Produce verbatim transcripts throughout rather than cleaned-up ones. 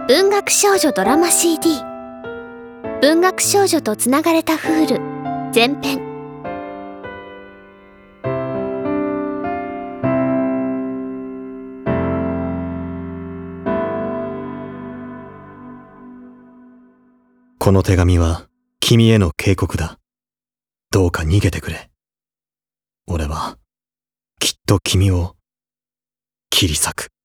文学少女ドラマ シーディー 文学少女とつながれたフール前編。 この手紙は君への警告だ。どうか逃げてくれ。俺はきっと君を切り裂く。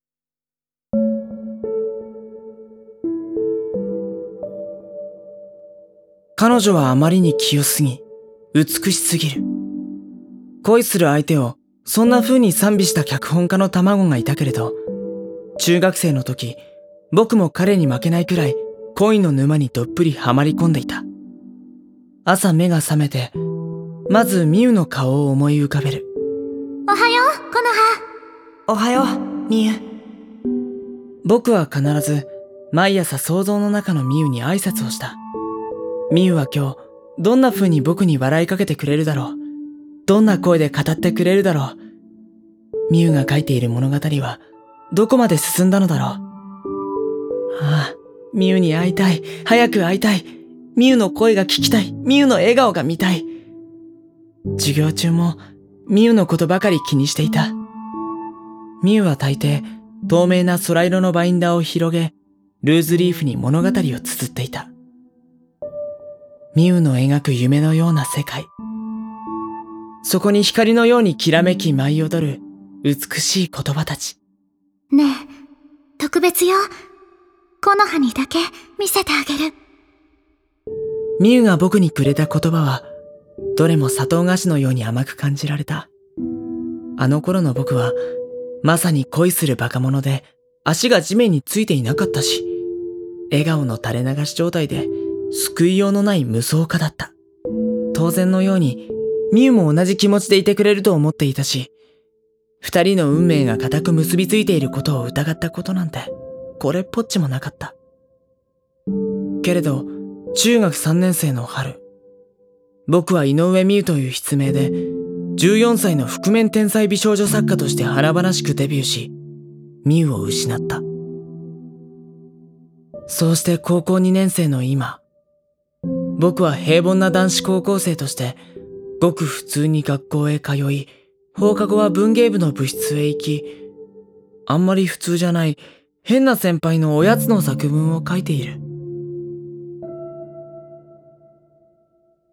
彼女はあまりに清すぎ、美しすぎる。恋する相手をそんな風に賛美した脚本家の卵がいたけれど、中学生の時、僕も彼に負けないくらい恋の沼にどっぷりはまり込んでいた。朝目が覚めて、まずミウの顔を思い浮かべる。 おはよう、コノハ。 おはよう、ミウ。僕は必ず毎朝想像の中のミウに挨拶をした。ミウは今日どんな風に僕に笑いかけてくれるだろう。どんな声で語ってくれるだろう。ミウが書いている物語はどこまで進んだのだろう。ああ、ミウに会いたい。早く会いたい。ミウの声が聞きたい。ミウの笑顔が見たい。授業中もミウのことばかり気にしていた。ミウは大抵透明な空色のバインダーを広げ、ルーズリーフに物語を綴っていた。ミウの描く夢のような世界。そこに光のようにきらめき舞い踊る美しい言葉たち。 ねえ、特別よ。コノハにだけ見せてあげる。 ミウが僕にくれた言葉は、どれも砂糖菓子のように甘く感じられた。あの頃の僕は、まさに恋するバカ者で、足が地面についていなかったし、笑顔の垂れ流し状態で、救いようのない無双家だった。当然のように、ミウも同じ気持ちでいてくれると思っていたし、二人の運命が固く結びついていることを疑ったことなんて、これっぽっちもなかった。けれど、中学さんねん生の春、僕は井上ミウという筆名で、じゅうよんさいの覆面天才美少女作家として華々しくデビューし、ミウを失った。そうして高校にねん生の今、僕は平凡な男子高校生として、ごく普通に学校へ通い、放課後は文芸部の部室へ行き、あんまり普通じゃない変な先輩のおやつの作文を書いている。